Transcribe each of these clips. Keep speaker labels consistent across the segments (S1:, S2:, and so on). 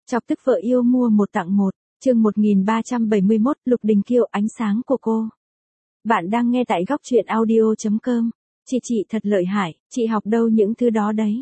S1: Chọc tức vợ yêu mua một tặng một, chương 1371, Lục Đình Kiều, ánh sáng của cô. Bạn đang nghe tại góc truyện audio.com. Chị thật lợi hại, chị học đâu những thứ đó đấy.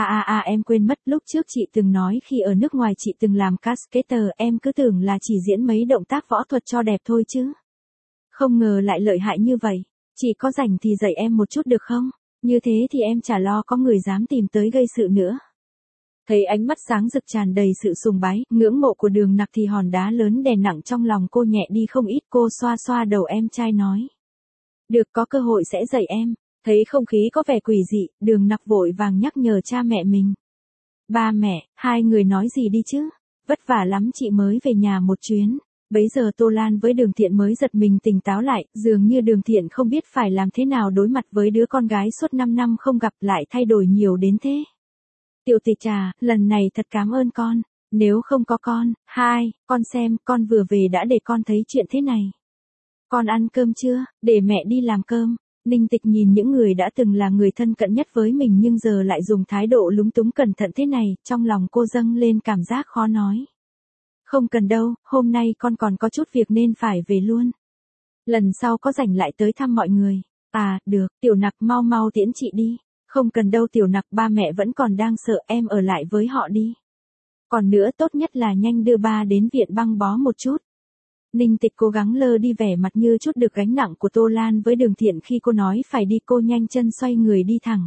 S1: Em quên mất, lúc trước chị từng nói khi ở nước ngoài chị từng làm cascader, em cứ tưởng là chỉ diễn mấy động tác võ thuật cho đẹp thôi chứ. Không ngờ lại lợi hại như vậy, chị có rảnh thì dạy em một chút được không? Như thế thì em chả lo có người dám tìm tới gây sự nữa. Thấy ánh mắt sáng rực tràn đầy sự sùng bái, ngưỡng mộ của Đường Nặc thì hòn đá lớn đè nặng trong lòng cô nhẹ đi không ít. Cô xoa xoa đầu em trai nói. Được, có cơ hội sẽ dạy em. Thấy không khí có vẻ quỷ dị, Đường Nặc vội vàng nhắc nhở cha mẹ mình. Ba mẹ, hai người nói gì đi chứ? Vất vả lắm chị mới về nhà một chuyến. Bấy giờ Tô Lan với Đường Thiện mới giật mình tỉnh táo lại, dường như Đường Thiện không biết phải làm thế nào đối mặt với đứa con gái suốt 5 năm không gặp lại thay đổi nhiều đến thế. Tiểu Tịch à, lần này thật cảm ơn con, nếu không có con, con xem, con vừa về đã để con thấy chuyện thế này. Con ăn cơm chưa, để mẹ đi làm cơm. Ninh Tịch nhìn những người đã từng là người thân cận nhất với mình nhưng giờ lại dùng thái độ lúng túng cẩn thận thế này, trong lòng cô dâng lên cảm giác khó nói. Không cần đâu, hôm nay con còn có chút việc nên phải về luôn. Lần sau có rảnh lại tới thăm mọi người. À, được, Tiểu Nặc mau tiễn chị đi. Không cần đâu Tiểu Nặc, ba mẹ vẫn còn đang sợ, em ở lại với họ đi. Còn nữa tốt nhất là nhanh đưa ba đến viện băng bó một chút. Ninh Tịch cố gắng lơ đi vẻ mặt như chút được gánh nặng của Tô Lan với Đường Thiện khi cô nói phải đi, cô nhanh chân xoay người đi thẳng.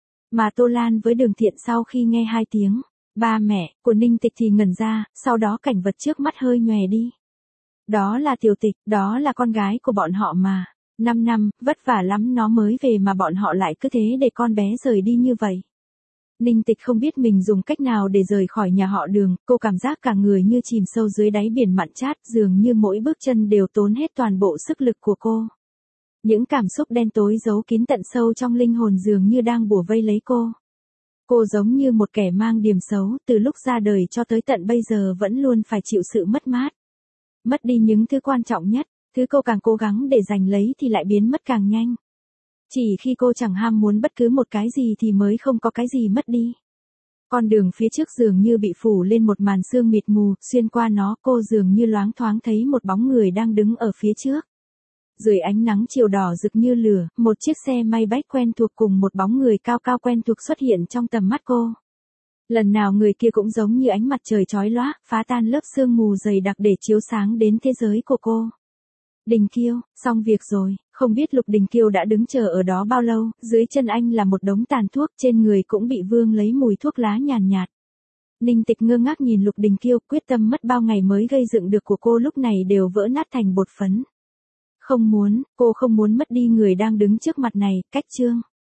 S1: Mà Tô Lan với Đường Thiện sau khi nghe hai tiếng ba mẹ của Ninh Tịch thì ngẩn ra, sau đó cảnh vật trước mắt hơi nhòe đi. Đó là Tiểu Tịch, đó là con gái của bọn họ mà. 5 năm, vất vả lắm nó mới về mà bọn họ lại cứ thế để con bé rời đi như vậy. Ninh Tịch không biết mình dùng cách nào để rời khỏi nhà họ Đường, cô cảm giác cả người như chìm sâu dưới đáy biển mặn chát, dường như mỗi bước chân đều tốn hết toàn bộ sức lực của cô. Những cảm xúc đen tối giấu kín tận sâu trong linh hồn dường như đang bủa vây lấy cô. Cô giống như một kẻ mang điểm xấu, từ lúc ra đời cho tới tận bây giờ vẫn luôn phải chịu sự mất mát. Mất đi những thứ quan trọng nhất. Thứ cô càng cố gắng để giành lấy thì lại biến mất càng nhanh. Chỉ khi cô chẳng ham muốn bất cứ một cái gì thì mới không có cái gì mất đi. Con đường phía trước dường như bị phủ lên một màn sương mịt mù, xuyên qua nó cô dường như loáng thoáng thấy một bóng người đang đứng ở phía trước. Dưới ánh nắng chiều đỏ rực như lửa, một chiếc xe may bách quen thuộc cùng một bóng người cao cao quen thuộc xuất hiện trong tầm mắt cô. Lần nào người kia cũng giống như ánh mặt trời chói lóa, phá tan lớp sương mù dày đặc để chiếu sáng đến thế giới của cô. Đình Kiêu, xong việc rồi, không biết Lục Đình Kiêu đã đứng chờ ở đó bao lâu, dưới chân anh là một đống tàn thuốc, trên người cũng bị vương lấy mùi thuốc lá nhàn nhạt. Ninh Tịch ngơ ngác nhìn Lục Đình Kiêu, quyết tâm mất bao ngày mới gây dựng được của cô lúc này đều vỡ nát thành bột phấn. Cô không muốn mất đi người đang đứng trước mặt này, cách chương.